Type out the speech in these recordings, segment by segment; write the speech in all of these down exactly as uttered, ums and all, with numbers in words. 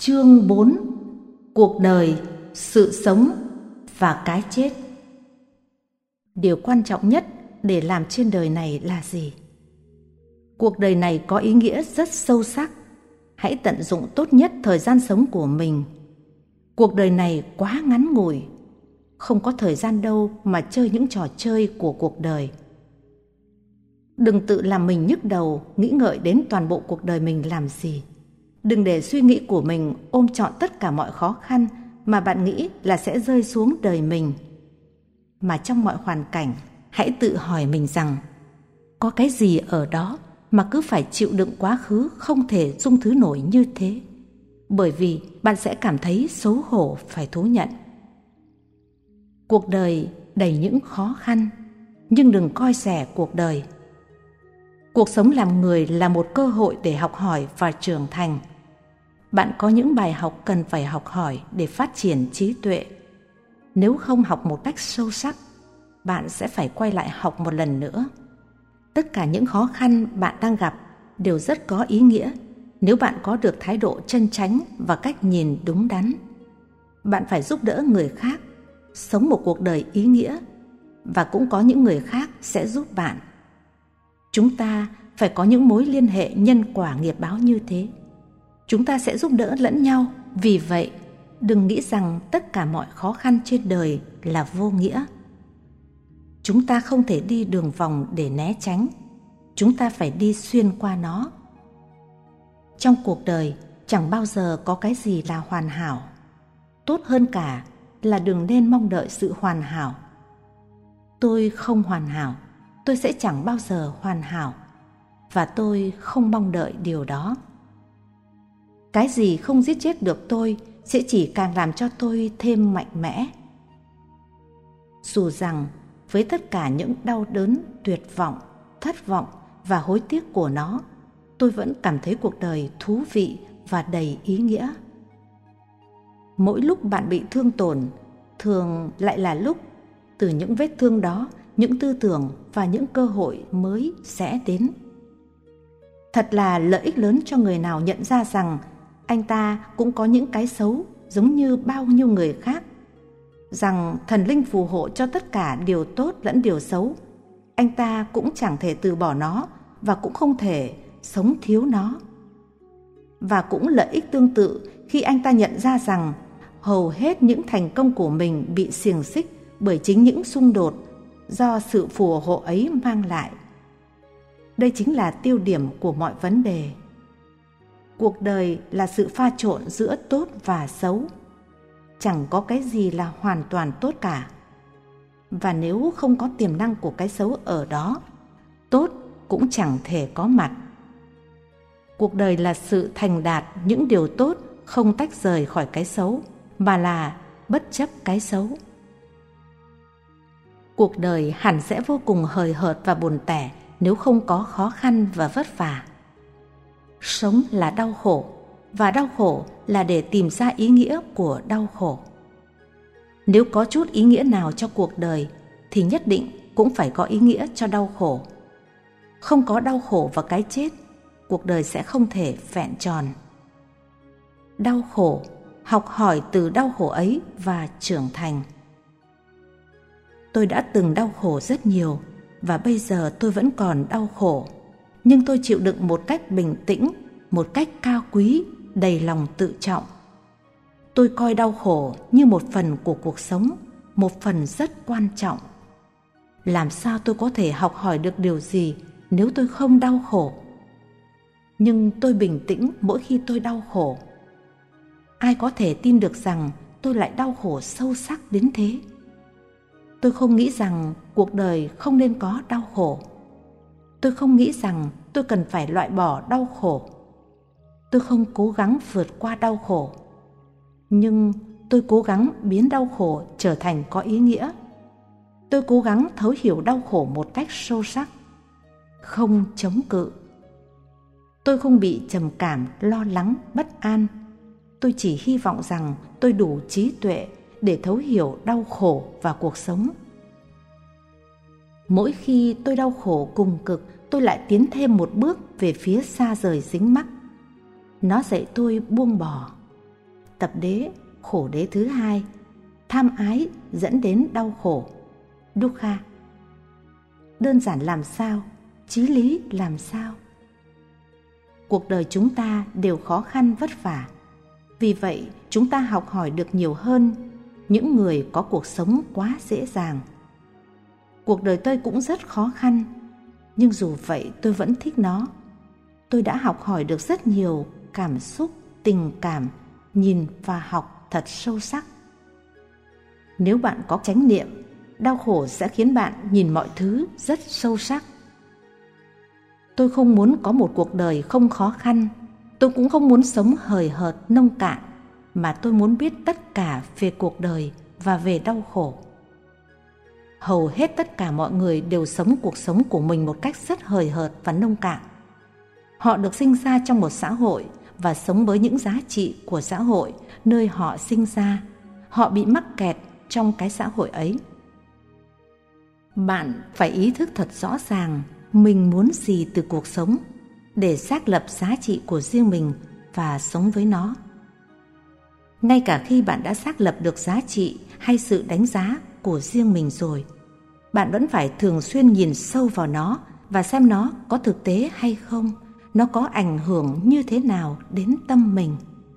Chương bốn. Cuộc đời, sự sống và cái chết. Điều quan trọng nhất để làm trên đời này là gì? Cuộc đời này có ý nghĩa rất sâu sắc. Hãy tận dụng tốt nhất thời gian sống của mình. Cuộc đời này quá ngắn ngủi, không có thời gian đâu mà chơi những trò chơi của cuộc đời. Đừng tự làm mình nhức đầu, nghĩ ngợi đến toàn bộ cuộc đời mình làm gì. Đừng để suy nghĩ của mình ôm trọn tất cả mọi khó khăn mà bạn nghĩ là sẽ rơi xuống đời mình. Mà trong mọi hoàn cảnh, hãy tự hỏi mình rằng, có cái gì ở đó mà cứ phải chịu đựng quá khứ không thể dung thứ nổi như thế? Bởi vì bạn sẽ cảm thấy xấu hổ phải thú nhận. Cuộc đời đầy những khó khăn, nhưng đừng coi rẻ cuộc đời. Cuộc sống làm người là một cơ hội để học hỏi và trưởng thành. Bạn có những bài học cần phải học hỏi để phát triển trí tuệ. Nếu không học một cách sâu sắc, bạn sẽ phải quay lại học một lần nữa. Tất cả những khó khăn bạn đang gặp đều rất có ý nghĩa nếu bạn có được thái độ chân chánh và cách nhìn đúng đắn. Bạn phải giúp đỡ người khác, sống một cuộc đời ý nghĩa, và cũng có những người khác sẽ giúp bạn. Chúng ta phải có những mối liên hệ nhân quả nghiệp báo như thế. Chúng ta sẽ giúp đỡ lẫn nhau. Vì vậy, đừng nghĩ rằng tất cả mọi khó khăn trên đời là vô nghĩa. Chúng ta không thể đi đường vòng để né tránh. Chúng ta phải đi xuyên qua nó. Trong cuộc đời, chẳng bao giờ có cái gì là hoàn hảo. Tốt hơn cả là đừng nên mong đợi sự hoàn hảo. Tôi không hoàn hảo, tôi sẽ chẳng bao giờ hoàn hảo, và tôi không mong đợi điều đó. Cái gì không giết chết được tôi sẽ chỉ càng làm cho tôi thêm mạnh mẽ. Dù rằng với tất cả những đau đớn, tuyệt vọng, thất vọng và hối tiếc của nó, tôi vẫn cảm thấy cuộc đời thú vị và đầy ý nghĩa. Mỗi lúc bạn bị thương tổn, thường lại là lúc từ những vết thương đó, những tư tưởng và những cơ hội mới sẽ đến. Thật là lợi ích lớn cho người nào nhận ra rằng anh ta cũng có những cái xấu giống như bao nhiêu người khác, rằng thần linh phù hộ cho tất cả điều tốt lẫn điều xấu. Anh ta cũng chẳng thể từ bỏ nó và cũng không thể sống thiếu nó. Và cũng lợi ích tương tự khi anh ta nhận ra rằng hầu hết những thành công của mình bị xiềng xích bởi chính những xung đột do sự phù hộ ấy mang lại. Đây chính là tiêu điểm của mọi vấn đề. Cuộc đời là sự pha trộn giữa tốt và xấu. Chẳng có cái gì là hoàn toàn tốt cả. Và nếu không có tiềm năng của cái xấu ở đó, tốt cũng chẳng thể có mặt. Cuộc đời là sự thành đạt những điều tốt không tách rời khỏi cái xấu, mà là bất chấp cái xấu. Cuộc đời hẳn sẽ vô cùng hời hợt và buồn tẻ nếu không có khó khăn và vất vả. Sống là đau khổ, và đau khổ là để tìm ra ý nghĩa của đau khổ. Nếu có chút ý nghĩa nào cho cuộc đời, thì nhất định cũng phải có ý nghĩa cho đau khổ. Không có đau khổ và cái chết, cuộc đời sẽ không thể vẹn tròn. Đau khổ, học hỏi từ đau khổ ấy và trưởng thành. Tôi đã từng đau khổ rất nhiều, và bây giờ tôi vẫn còn đau khổ, nhưng tôi chịu đựng một cách bình tĩnh, một cách cao quý, đầy lòng tự trọng. Tôi coi đau khổ như một phần của cuộc sống, một phần rất quan trọng. Làm sao tôi có thể học hỏi được điều gì nếu tôi không đau khổ? Nhưng tôi bình tĩnh mỗi khi tôi đau khổ. Ai có thể tin được rằng tôi lại đau khổ sâu sắc đến thế? Tôi không nghĩ rằng cuộc đời không nên có đau khổ. Tôi không nghĩ rằng tôi cần phải loại bỏ đau khổ. Tôi không cố gắng vượt qua đau khổ. Nhưng tôi cố gắng biến đau khổ trở thành có ý nghĩa. Tôi cố gắng thấu hiểu đau khổ một cách sâu sắc, không chống cự. Tôi không bị trầm cảm, lo lắng, bất an. Tôi chỉ hy vọng rằng tôi đủ trí tuệ để thấu hiểu đau khổ và cuộc sống. Mỗi khi tôi đau khổ cùng cực, tôi lại tiến thêm một bước về phía xa rời dính mắc. Nó dạy tôi buông bỏ. tập đế, khổ đế thứ hai, tham ái dẫn đến đau khổ, dukkha. Đơn giản làm sao, chí lý làm sao? Cuộc đời chúng ta đều khó khăn vất vả. Vì vậy, chúng ta học hỏi được nhiều hơn những người có cuộc sống quá dễ dàng. Cuộc đời tôi cũng rất khó khăn, nhưng dù vậy tôi vẫn thích nó. Tôi đã học hỏi được rất nhiều cảm xúc, tình cảm, nhìn và học thật sâu sắc. Nếu bạn có chánh niệm, đau khổ sẽ khiến bạn nhìn mọi thứ rất sâu sắc. Tôi không muốn có một cuộc đời không khó khăn. Tôi cũng không muốn sống hời hợt, nông cạn, mà tôi muốn biết tất cả về cuộc đời và về đau khổ. Hầu hết tất cả mọi người đều sống cuộc sống của mình một cách rất hời hợt và nông cạn. Họ được sinh ra trong một xã hội và sống với những giá trị của xã hội nơi họ sinh ra. Họ bị mắc kẹt trong cái xã hội ấy. Bạn phải ý thức thật rõ ràng mình muốn gì từ cuộc sống để xác lập giá trị của riêng mình và sống với nó. Ngay cả khi bạn đã xác lập được giá trị hay sự đánh giá của riêng mình rồi, bạn vẫn phải thường xuyên nhìn sâu vào nó và xem nó có thực tế hay không, nó có ảnh hưởng như thế nào đến tâm mình.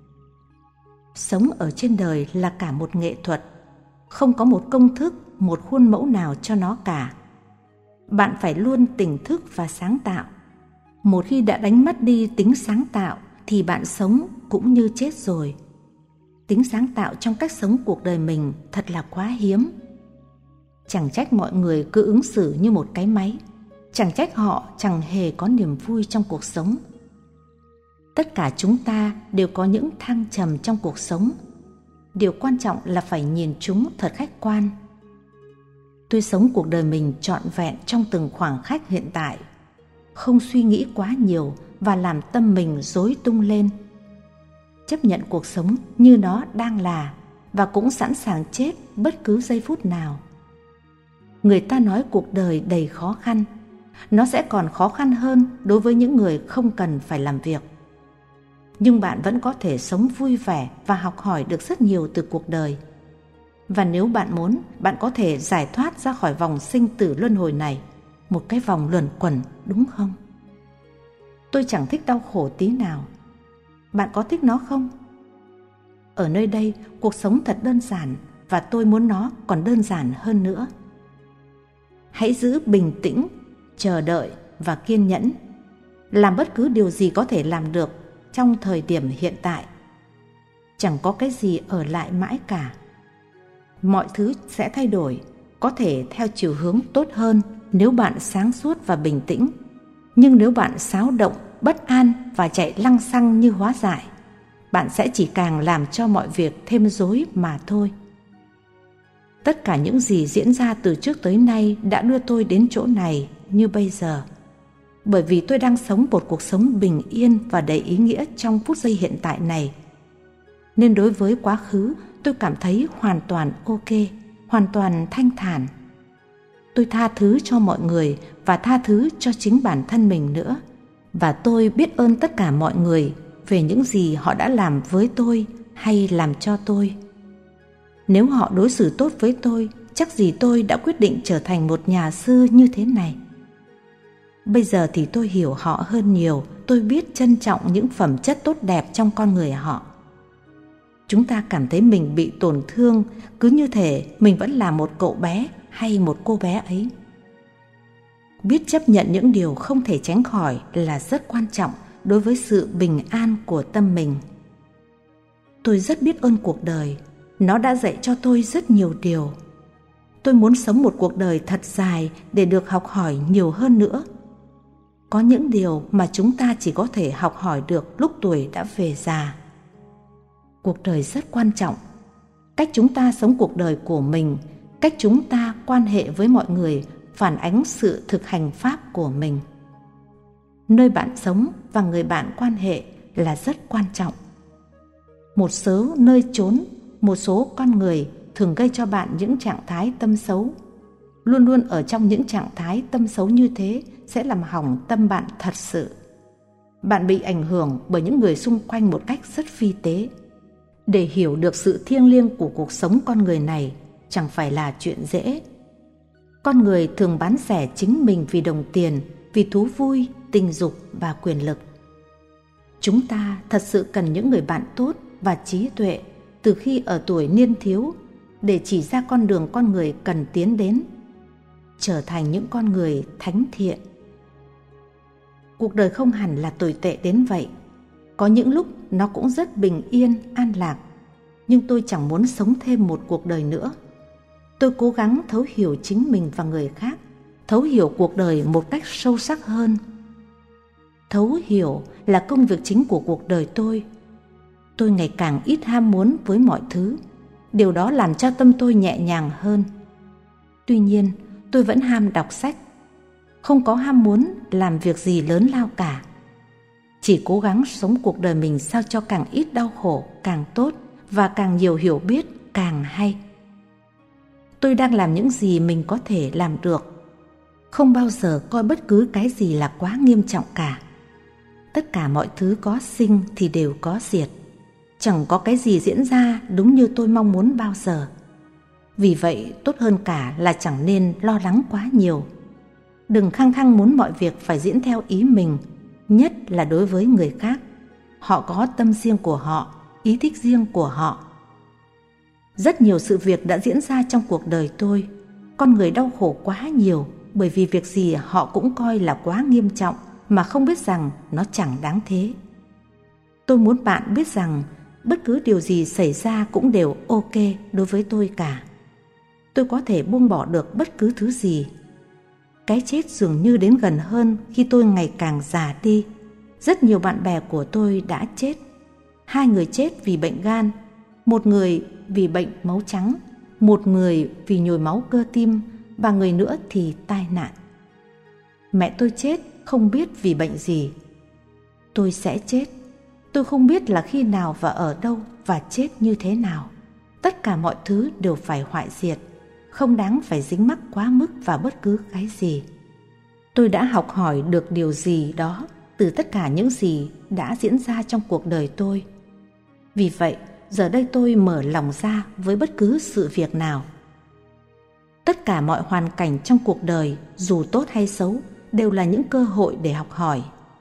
Sống ở trên đời là cả một nghệ thuật, không có một công thức, một khuôn mẫu nào cho nó cả. Bạn phải luôn tỉnh thức và sáng tạo. Một khi đã đánh mất đi tính sáng tạo thì bạn sống cũng như chết rồi. Tính sáng tạo trong cách sống cuộc đời mình thật là quá hiếm. Chẳng trách mọi người cứ ứng xử như một cái máy. Chẳng trách họ chẳng hề có niềm vui trong cuộc sống. Tất cả chúng ta đều có những thăng trầm trong cuộc sống. Điều quan trọng là phải nhìn chúng thật khách quan. Tôi sống cuộc đời mình trọn vẹn trong từng khoảng khắc hiện tại, không suy nghĩ quá nhiều và làm tâm mình rối tung lên. Chấp nhận cuộc sống như nó đang là và cũng sẵn sàng chết bất cứ giây phút nào. Người ta nói cuộc đời đầy khó khăn, nó sẽ còn khó khăn hơn đối với những người không cần phải làm việc. Nhưng bạn vẫn có thể sống vui vẻ và học hỏi được rất nhiều từ cuộc đời. Và nếu bạn muốn, bạn có thể giải thoát ra khỏi vòng sinh tử luân hồi này, một cái vòng luẩn quẩn, đúng không? Tôi chẳng thích đau khổ tí nào. Bạn có thích nó không? Ở nơi đây, cuộc sống thật đơn giản và tôi muốn nó còn đơn giản hơn nữa. Hãy giữ bình tĩnh, chờ đợi và kiên nhẫn. Làm bất cứ điều gì có thể làm được trong thời điểm hiện tại. Chẳng có cái gì ở lại mãi cả. Mọi thứ sẽ thay đổi, có thể theo chiều hướng tốt hơn nếu bạn sáng suốt và bình tĩnh. Nhưng nếu bạn xáo động, bất an và chạy lăng xăng như hóa dại, bạn sẽ chỉ càng làm cho mọi việc thêm rối mà thôi. Tất cả những gì diễn ra từ trước tới nay đã đưa tôi đến chỗ này như bây giờ. Bởi vì tôi đang sống một cuộc sống bình yên và đầy ý nghĩa trong phút giây hiện tại này. Nên đối với quá khứ, tôi cảm thấy hoàn toàn ok, hoàn toàn thanh thản. Tôi tha thứ cho mọi người và tha thứ cho chính bản thân mình nữa. Và tôi biết ơn tất cả mọi người về những gì họ đã làm với tôi hay làm cho tôi. Nếu họ đối xử tốt với tôi, chắc gì tôi đã quyết định trở thành một nhà sư như thế này. Bây giờ thì tôi hiểu họ hơn nhiều, tôi biết trân trọng những phẩm chất tốt đẹp trong con người họ. Chúng ta cảm thấy mình bị tổn thương, cứ như thể mình vẫn là một cậu bé hay một cô bé ấy. Biết chấp nhận những điều không thể tránh khỏi là rất quan trọng đối với sự bình an của tâm mình. Tôi rất biết ơn cuộc đời, nó đã dạy cho tôi rất nhiều điều. Tôi muốn sống một cuộc đời thật dài để được học hỏi nhiều hơn nữa. Có những điều mà chúng ta chỉ có thể học hỏi được lúc tuổi đã về già. Cuộc đời rất quan trọng. Cách chúng ta sống cuộc đời của mình, cách chúng ta quan hệ với mọi người phản ánh sự thực hành pháp của mình. Nơi bạn sống và người bạn quan hệ là rất quan trọng. Một số nơi chốn, một số con người thường gây cho bạn những trạng thái tâm xấu. Luôn luôn ở trong những trạng thái tâm xấu như thế sẽ làm hỏng tâm bạn thật sự. Bạn bị ảnh hưởng bởi những người xung quanh một cách rất phi tế. Để hiểu được sự thiêng liêng của cuộc sống con người này chẳng phải là chuyện dễ. Con người thường bán rẻ chính mình vì đồng tiền, vì thú vui, tình dục và quyền lực. Chúng ta thật sự cần những người bạn tốt và trí tuệ từ khi ở tuổi niên thiếu để chỉ ra con đường con người cần tiến đến, trở thành những con người thánh thiện. Cuộc đời không hẳn là tồi tệ đến vậy. Có những lúc nó cũng rất bình yên, an lạc. Nhưng tôi chẳng muốn sống thêm một cuộc đời nữa. Tôi cố gắng thấu hiểu chính mình và người khác, thấu hiểu cuộc đời một cách sâu sắc hơn. Thấu hiểu là công việc chính của cuộc đời tôi. Tôi ngày càng ít ham muốn với mọi thứ. Điều đó làm cho tâm tôi nhẹ nhàng hơn. Tuy nhiên, tôi vẫn ham đọc sách. Không có ham muốn làm việc gì lớn lao cả. Chỉ cố gắng sống cuộc đời mình sao cho càng ít đau khổ càng tốt, và càng nhiều hiểu biết càng hay. Tôi đang làm những gì mình có thể làm được. Không bao giờ coi bất cứ cái gì là quá nghiêm trọng cả. Tất cả mọi thứ có sinh thì đều có diệt. Chẳng có cái gì diễn ra đúng như tôi mong muốn bao giờ. Vì vậy tốt hơn cả là chẳng nên lo lắng quá nhiều. Đừng khăng khăng muốn mọi việc phải diễn theo ý mình, nhất là đối với người khác. Họ có tâm riêng của họ, ý thích riêng của họ. Rất nhiều sự việc đã diễn ra trong cuộc đời tôi. Con người đau khổ quá nhiều bởi vì việc gì họ cũng coi là quá nghiêm trọng mà không biết rằng nó chẳng đáng thế. Tôi muốn bạn biết rằng bất cứ điều gì xảy ra cũng đều ok đối với tôi cả. Tôi có thể buông bỏ được bất cứ thứ gì. Cái chết dường như đến gần hơn khi tôi ngày càng già đi. Rất nhiều bạn bè của tôi đã chết. Hai người chết vì bệnh gan, một người vì bệnh máu trắng, một người vì nhồi máu cơ tim, và người nữa thì tai nạn. Mẹ tôi chết không biết vì bệnh gì. Tôi sẽ chết. Tôi không biết là khi nào và ở đâu và chết như thế nào. Tất cả mọi thứ đều phải hoại diệt, không đáng phải dính mắc quá mức vào bất cứ cái gì. Tôi đã học hỏi được điều gì đó từ tất cả những gì đã diễn ra trong cuộc đời tôi. Vì vậy, giờ đây tôi mở lòng ra với bất cứ sự việc nào. Tất cả mọi hoàn cảnh trong cuộc đời, dù tốt hay xấu, đều là những cơ hội để học hỏi.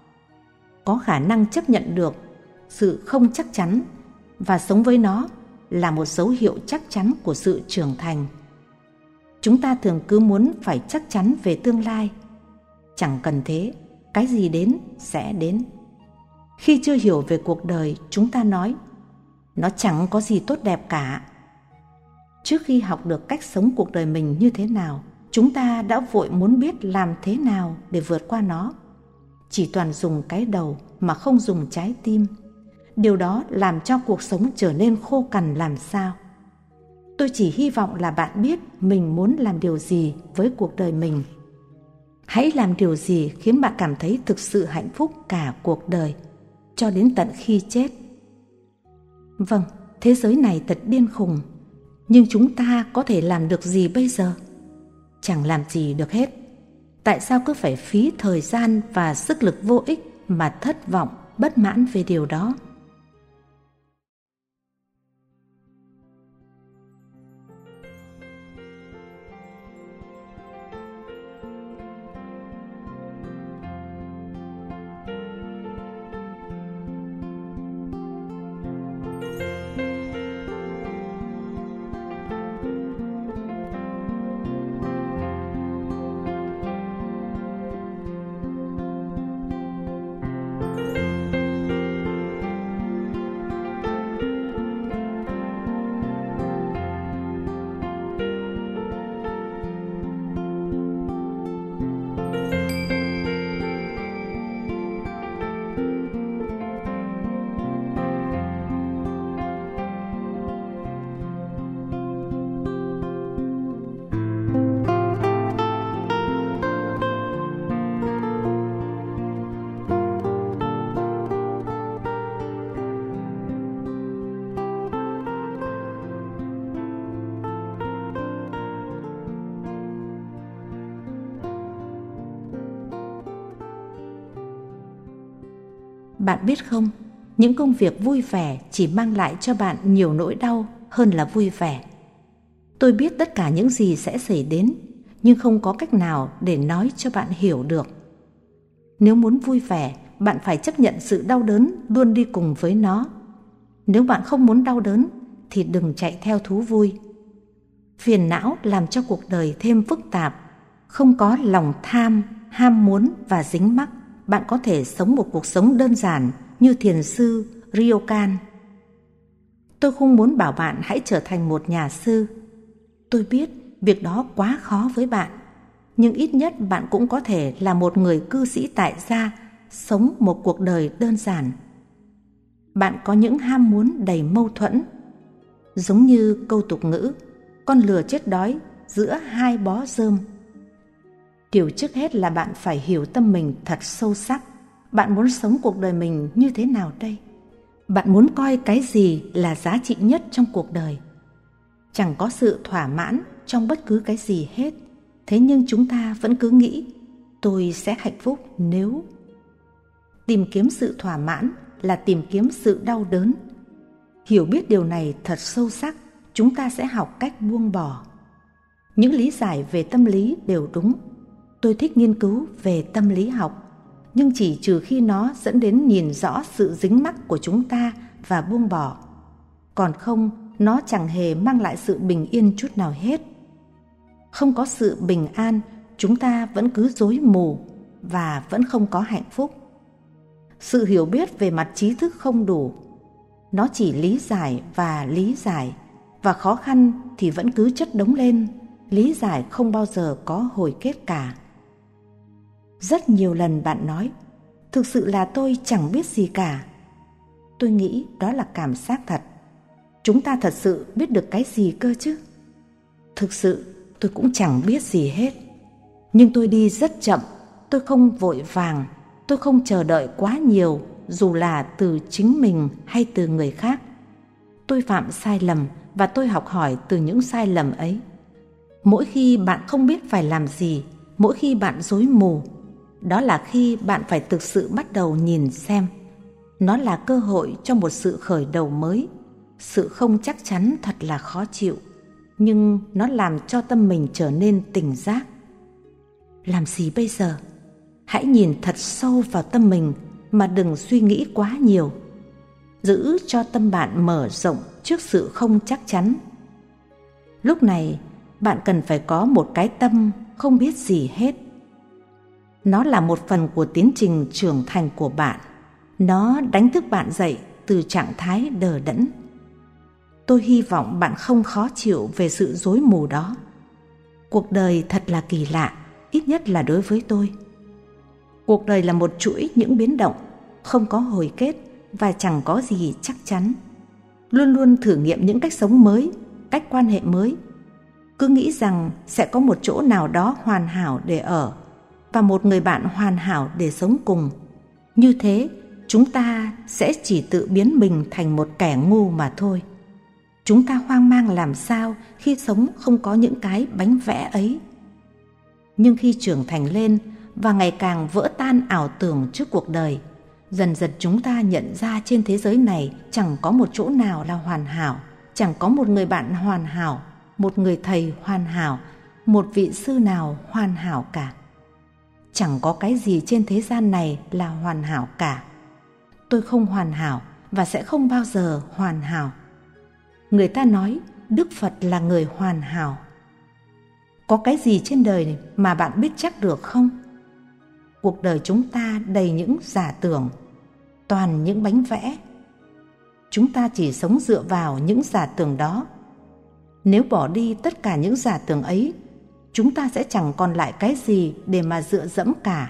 Có khả năng chấp nhận được sự không chắc chắn và sống với nó là một dấu hiệu chắc chắn của sự trưởng thành. Chúng ta thường cứ muốn phải chắc chắn về tương lai. Chẳng cần thế, cái gì đến sẽ đến. Khi chưa hiểu về cuộc đời, chúng ta nói nó chẳng có gì tốt đẹp cả. Trước khi học được cách sống cuộc đời mình như thế nào, chúng ta đã vội muốn biết làm thế nào để vượt qua nó. Chỉ toàn dùng cái đầu mà không dùng trái tim. Điều đó làm cho cuộc sống trở nên khô cằn làm sao. Tôi chỉ hy vọng là bạn biết mình muốn làm điều gì với cuộc đời mình. Hãy làm điều gì khiến bạn cảm thấy thực sự hạnh phúc cả cuộc đời, cho đến tận khi chết. Vâng, thế giới này thật điên khùng, nhưng chúng ta có thể làm được gì bây giờ? Chẳng làm gì được hết. Tại sao cứ phải phí thời gian và sức lực vô ích mà thất vọng, bất mãn về điều đó? Bạn biết không, Những công việc vui vẻ chỉ mang lại cho bạn nhiều nỗi đau hơn là vui vẻ. Tôi biết tất cả những gì sẽ xảy đến, nhưng không có cách nào để nói cho bạn hiểu được. Nếu muốn vui vẻ, bạn phải chấp nhận sự đau đớn luôn đi cùng với nó. Nếu bạn không muốn đau đớn, thì đừng chạy theo thú vui. Phiền não làm cho cuộc đời thêm phức tạp. Không có lòng tham, ham muốn và dính mắc, bạn có thể sống một cuộc sống đơn giản như thiền sư Ryokan. Tôi không muốn bảo bạn hãy trở thành một nhà sư. Tôi biết việc đó quá khó với bạn, nhưng ít nhất bạn cũng có thể là một người cư sĩ tại gia, sống một cuộc đời đơn giản. Bạn có những ham muốn đầy mâu thuẫn, giống như câu tục ngữ, con lừa chết đói giữa hai bó rơm. Điều trước hết là bạn phải hiểu tâm mình thật sâu sắc. Bạn muốn sống cuộc đời mình như thế nào đây? Bạn muốn coi cái gì là giá trị nhất trong cuộc đời? Chẳng có sự thỏa mãn trong bất cứ cái gì hết. Thế nhưng chúng ta vẫn cứ nghĩ, tôi sẽ hạnh phúc nếu... Tìm kiếm sự thỏa mãn là tìm kiếm sự đau đớn. Hiểu biết điều này thật sâu sắc, chúng ta sẽ học cách buông bỏ. Những lý giải về tâm lý đều đúng. Tôi thích nghiên cứu về tâm lý học, nhưng chỉ trừ khi nó dẫn đến nhìn rõ sự dính mắc của chúng ta và buông bỏ. Còn không, nó chẳng hề mang lại sự bình yên chút nào hết. Không có sự bình an, chúng ta vẫn cứ rối mù và vẫn không có hạnh phúc. Sự hiểu biết về mặt trí thức không đủ. Nó chỉ lý giải và lý giải, và khó khăn thì vẫn cứ chất đống lên. Lý giải không bao giờ có hồi kết cả. Rất nhiều lần bạn nói, thực sự là tôi chẳng biết gì cả. Tôi nghĩ đó là cảm giác thật. Chúng ta thật sự biết được cái gì cơ chứ? Thực sự tôi cũng chẳng biết gì hết. Nhưng tôi đi rất chậm, tôi không vội vàng, tôi không chờ đợi quá nhiều, dù là từ chính mình hay từ người khác. Tôi phạm sai lầm và tôi học hỏi từ những sai lầm ấy. Mỗi khi bạn không biết phải làm gì, mỗi khi bạn rối mù, đó là khi bạn phải thực sự bắt đầu nhìn xem. Nó là cơ hội cho một sự khởi đầu mới. Sự không chắc chắn thật là khó chịu, nhưng nó làm cho tâm mình trở nên tỉnh giác. Làm gì bây giờ? Hãy nhìn thật sâu vào tâm mình mà đừng suy nghĩ quá nhiều. Giữ cho tâm bạn mở rộng trước sự không chắc chắn. Lúc này, bạn cần phải có một cái tâm không biết gì hết. Nó là một phần của tiến trình trưởng thành của bạn. Nó đánh thức bạn dậy từ trạng thái đờ đẫn. Tôi hy vọng bạn không khó chịu về sự rối mù đó. Cuộc đời thật là kỳ lạ, ít nhất là đối với tôi. Cuộc đời là một chuỗi những biến động, không có hồi kết và chẳng có gì chắc chắn. Luôn luôn thử nghiệm những cách sống mới, cách quan hệ mới. Cứ nghĩ rằng sẽ có một chỗ nào đó hoàn hảo để ở và một người bạn hoàn hảo để sống cùng. Như thế, chúng ta sẽ chỉ tự biến mình thành một kẻ ngu mà thôi. Chúng ta hoang mang làm sao khi sống không có những cái bánh vẽ ấy. Nhưng khi trưởng thành lên và ngày càng vỡ tan ảo tưởng trước cuộc đời, dần dần chúng ta nhận ra trên thế giới này chẳng có một chỗ nào là hoàn hảo, chẳng có một người bạn hoàn hảo, một người thầy hoàn hảo, một vị sư nào hoàn hảo cả. Chẳng có cái gì trên thế gian này là hoàn hảo cả. Tôi không hoàn hảo và sẽ không bao giờ hoàn hảo. Người ta nói Đức Phật là người hoàn hảo. Có cái gì trên đời mà bạn biết chắc được không? Cuộc đời chúng ta đầy những giả tưởng, toàn những bánh vẽ. Chúng ta chỉ sống dựa vào những giả tưởng đó. Nếu bỏ đi tất cả những giả tưởng ấy, chúng ta sẽ chẳng còn lại cái gì để mà dựa dẫm cả.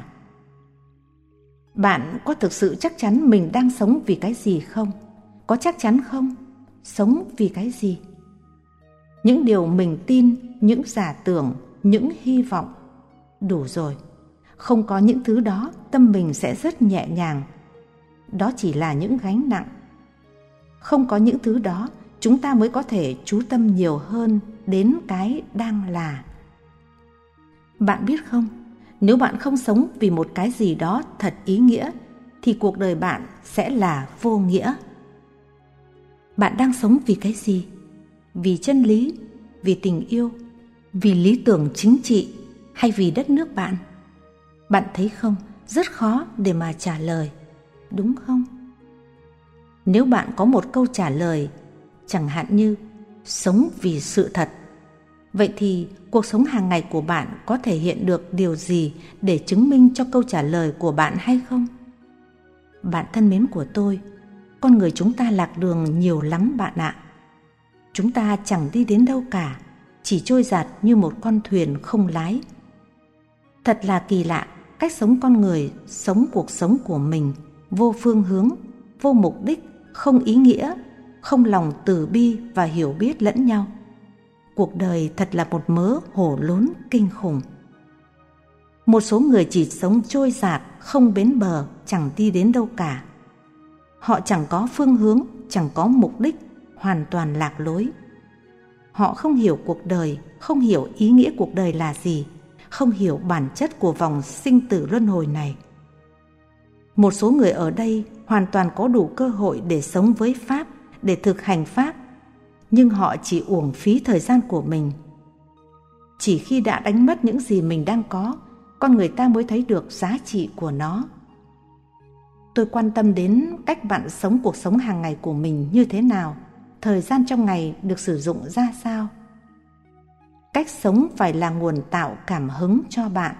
Bạn có thực sự chắc chắn mình đang sống vì cái gì không? Có chắc chắn không? Sống vì cái gì? Những điều mình tin, những giả tưởng, những hy vọng. Đủ rồi. Không có những thứ đó, tâm mình sẽ rất nhẹ nhàng. Đó chỉ là những gánh nặng. Không có những thứ đó, chúng ta mới có thể chú tâm nhiều hơn đến cái đang là. Bạn biết không, nếu bạn không sống vì một cái gì đó thật ý nghĩa, thì cuộc đời bạn sẽ là vô nghĩa. Bạn đang sống vì cái gì? Vì chân lý, vì tình yêu, vì lý tưởng chính trị hay vì đất nước bạn? Bạn thấy không, rất khó để mà trả lời, đúng không? Nếu bạn có một câu trả lời, chẳng hạn như sống vì sự thật, vậy thì cuộc sống hàng ngày của bạn có thể hiện được điều gì để chứng minh cho câu trả lời của bạn hay không? Bạn thân mến của tôi, con người chúng ta lạc đường nhiều lắm bạn ạ. Chúng ta chẳng đi đến đâu cả, chỉ trôi dạt như một con thuyền không lái. Thật là kỳ lạ, cách sống con người sống cuộc sống của mình vô phương hướng, vô mục đích, không ý nghĩa, không lòng từ bi và hiểu biết lẫn nhau. Cuộc đời thật là một mớ hổ lốn kinh khủng. Một số người chỉ sống trôi dạt, không bến bờ, chẳng đi đến đâu cả. Họ chẳng có phương hướng, chẳng có mục đích, hoàn toàn lạc lối. Họ không hiểu cuộc đời, không hiểu ý nghĩa cuộc đời là gì, không hiểu bản chất của vòng sinh tử luân hồi này. Một số người ở đây hoàn toàn có đủ cơ hội để sống với Pháp, để thực hành Pháp, nhưng họ chỉ uổng phí thời gian của mình. Chỉ khi đã đánh mất những gì mình đang có, con người ta mới thấy được giá trị của nó. Tôi quan tâm đến cách bạn sống cuộc sống hàng ngày của mình như thế nào, thời gian trong ngày được sử dụng ra sao. Cách sống phải là nguồn tạo cảm hứng cho bạn.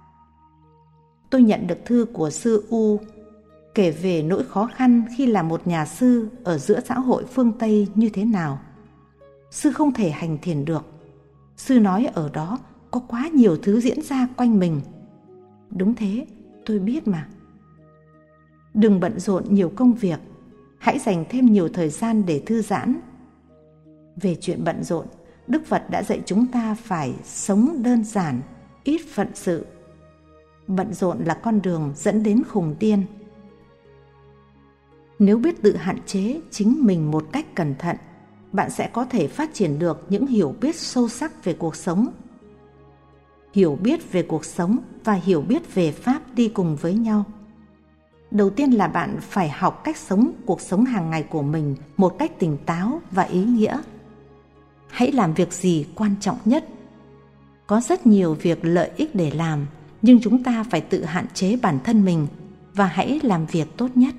Tôi nhận được thư của sư U kể về nỗi khó khăn khi là một nhà sư ở giữa xã hội phương Tây như thế nào. Sư không thể hành thiền được. Sư nói ở đó có quá nhiều thứ diễn ra quanh mình. Đúng thế, tôi biết mà. Đừng bận rộn nhiều công việc, hãy dành thêm nhiều thời gian để thư giãn. Về chuyện bận rộn, Đức Phật đã dạy chúng ta phải sống đơn giản, ít phận sự. Bận rộn là con đường dẫn đến khùng điên. Nếu biết tự hạn chế chính mình một cách cẩn thận, bạn sẽ có thể phát triển được những hiểu biết sâu sắc về cuộc sống. Hiểu biết về cuộc sống và hiểu biết về Pháp đi cùng với nhau. Đầu tiên là bạn phải học cách sống cuộc sống hàng ngày của mình một cách tỉnh táo và ý nghĩa. Hãy làm việc gì quan trọng nhất. Có rất nhiều việc lợi ích để làm, nhưng chúng ta phải tự hạn chế bản thân mình và hãy làm việc tốt nhất.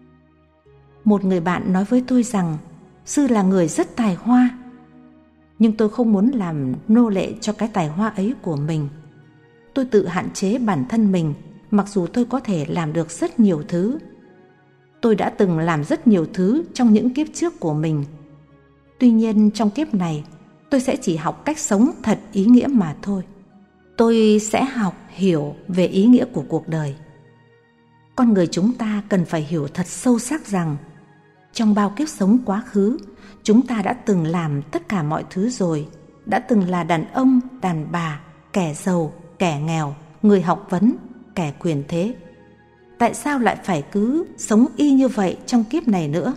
Một người bạn nói với tôi rằng sư là người rất tài hoa, nhưng tôi không muốn làm nô lệ cho cái tài hoa ấy của mình. Tôi tự hạn chế bản thân mình, mặc dù tôi có thể làm được rất nhiều thứ. Tôi đã từng làm rất nhiều thứ trong những kiếp trước của mình. Tuy nhiên trong kiếp này, tôi sẽ chỉ học cách sống thật ý nghĩa mà thôi. Tôi sẽ học hiểu về ý nghĩa của cuộc đời. Con người chúng ta cần phải hiểu thật sâu sắc rằng trong bao kiếp sống quá khứ, chúng ta đã từng làm tất cả mọi thứ rồi, đã từng là đàn ông, đàn bà, kẻ giàu, kẻ nghèo, người học vấn, kẻ quyền thế. Tại sao lại phải cứ sống y như vậy trong kiếp này nữa?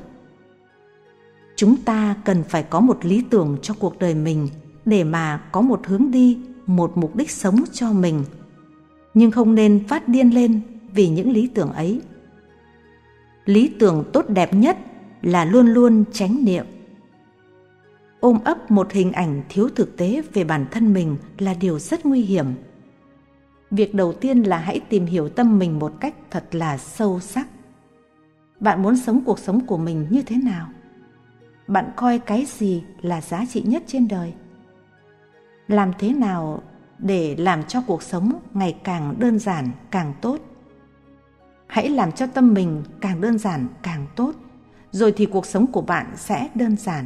Chúng ta cần phải có một lý tưởng cho cuộc đời mình để mà có một hướng đi, một mục đích sống cho mình. Nhưng không nên phát điên lên vì những lý tưởng ấy. Lý tưởng tốt đẹp nhất là luôn luôn chánh niệm. Ôm ấp một hình ảnh thiếu thực tế về bản thân mình là điều rất nguy hiểm. Việc đầu tiên là hãy tìm hiểu tâm mình một cách thật là sâu sắc. Bạn muốn sống cuộc sống của mình như thế nào? Bạn coi cái gì là giá trị nhất trên đời? Làm thế nào để làm cho cuộc sống ngày càng đơn giản càng tốt? Hãy làm cho tâm mình càng đơn giản càng tốt, rồi thì cuộc sống của bạn sẽ đơn giản.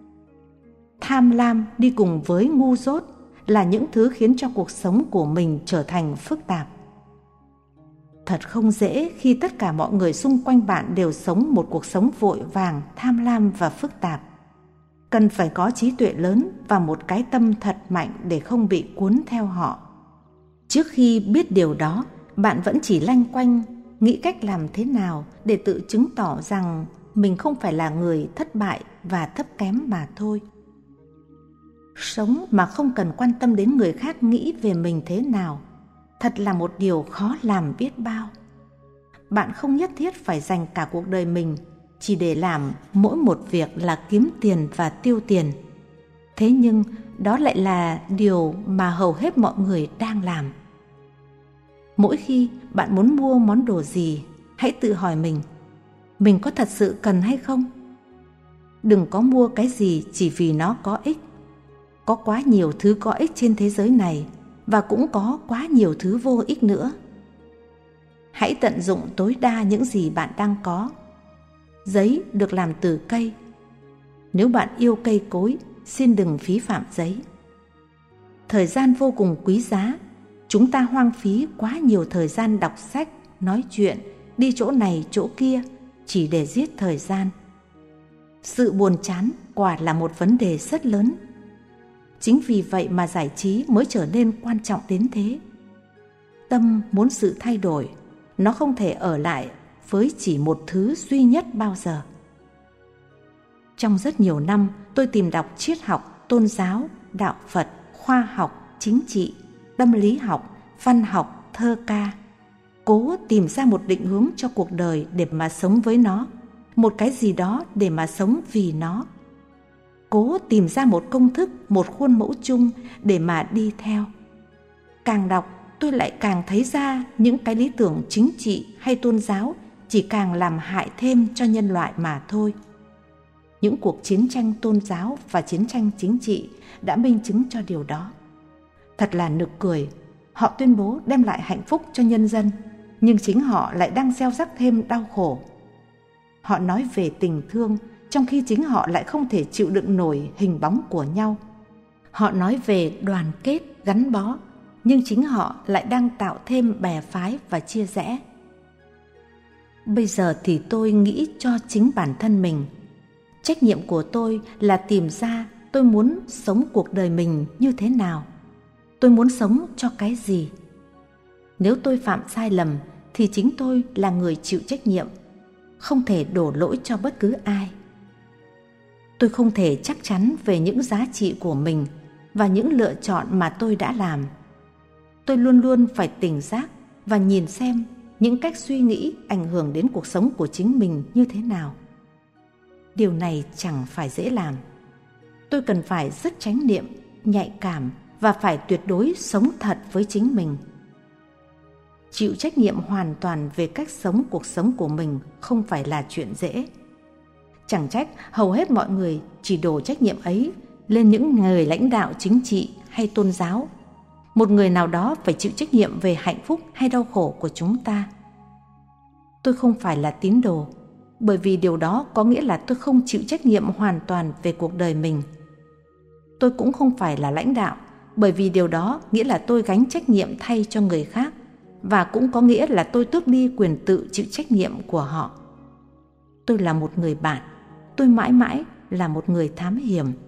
Tham lam đi cùng với ngu dốt là những thứ khiến cho cuộc sống của mình trở thành phức tạp. Thật không dễ khi tất cả mọi người xung quanh bạn đều sống một cuộc sống vội vàng, tham lam và phức tạp. Cần phải có trí tuệ lớn và một cái tâm thật mạnh để không bị cuốn theo họ. Trước khi biết điều đó, bạn vẫn chỉ loanh quanh, nghĩ cách làm thế nào để tự chứng tỏ rằng mình không phải là người thất bại và thấp kém mà thôi. Sống mà không cần quan tâm đến người khác nghĩ về mình thế nào, thật là một điều khó làm biết bao. Bạn không nhất thiết phải dành cả cuộc đời mình chỉ để làm mỗi một việc là kiếm tiền và tiêu tiền. Thế nhưng đó lại là điều mà hầu hết mọi người đang làm. Mỗi khi bạn muốn mua món đồ gì, hãy tự hỏi mình, mình có thật sự cần hay không? Đừng có mua cái gì chỉ vì nó có ích. Có quá nhiều thứ có ích trên thế giới này và cũng có quá nhiều thứ vô ích nữa. Hãy tận dụng tối đa những gì bạn đang có. Giấy được làm từ cây. Nếu bạn yêu cây cối, xin đừng phí phạm giấy. Thời gian vô cùng quý giá. Chúng ta hoang phí quá nhiều thời gian đọc sách, nói chuyện, đi chỗ này chỗ kia chỉ để giết thời gian. Sự buồn chán quả là một vấn đề rất lớn. Chính vì vậy mà giải trí mới trở nên quan trọng đến thế. Tâm muốn sự thay đổi, nó không thể ở lại với chỉ một thứ duy nhất bao giờ. Trong rất nhiều năm, tôi tìm đọc triết học, tôn giáo, đạo Phật, khoa học, chính trị, tâm lý học, văn học, thơ ca. Cố tìm ra một định hướng cho cuộc đời để mà sống với nó, một cái gì đó để mà sống vì nó. Cố tìm ra một công thức, một khuôn mẫu chung để mà đi theo. Càng đọc, tôi lại càng thấy ra những cái lý tưởng chính trị hay tôn giáo chỉ càng làm hại thêm cho nhân loại mà thôi. Những cuộc chiến tranh tôn giáo và chiến tranh chính trị đã minh chứng cho điều đó. Thật là nực cười, họ tuyên bố đem lại hạnh phúc cho nhân dân, nhưng chính họ lại đang gieo rắc thêm đau khổ. Họ nói về tình thương, trong khi chính họ lại không thể chịu đựng nổi hình bóng của nhau. Họ nói về đoàn kết, gắn bó, nhưng chính họ lại đang tạo thêm bè phái và chia rẽ. Bây giờ thì tôi nghĩ cho chính bản thân mình. Trách nhiệm của tôi là tìm ra tôi muốn sống cuộc đời mình như thế nào. Tôi muốn sống cho cái gì? Nếu tôi phạm sai lầm thì chính tôi là người chịu trách nhiệm, không thể đổ lỗi cho bất cứ ai. Tôi không thể chắc chắn về những giá trị của mình và những lựa chọn mà tôi đã làm. Tôi luôn luôn phải tỉnh giác và nhìn xem những cách suy nghĩ ảnh hưởng đến cuộc sống của chính mình như thế nào. Điều này chẳng phải dễ làm. Tôi cần phải rất chánh niệm, nhạy cảm và phải tuyệt đối sống thật với chính mình. Chịu trách nhiệm hoàn toàn về cách sống cuộc sống của mình không phải là chuyện dễ. Chẳng trách hầu hết mọi người chỉ đổ trách nhiệm ấy lên những người lãnh đạo chính trị hay tôn giáo. Một người nào đó phải chịu trách nhiệm về hạnh phúc hay đau khổ của chúng ta. Tôi không phải là tín đồ, bởi vì điều đó có nghĩa là tôi không chịu trách nhiệm hoàn toàn về cuộc đời mình. Tôi cũng không phải là lãnh đạo, bởi vì điều đó nghĩa là tôi gánh trách nhiệm thay cho người khác, và cũng có nghĩa là tôi tước đi quyền tự chịu trách nhiệm của họ. Tôi là một người bạn, tôi mãi mãi là một người thám hiểm.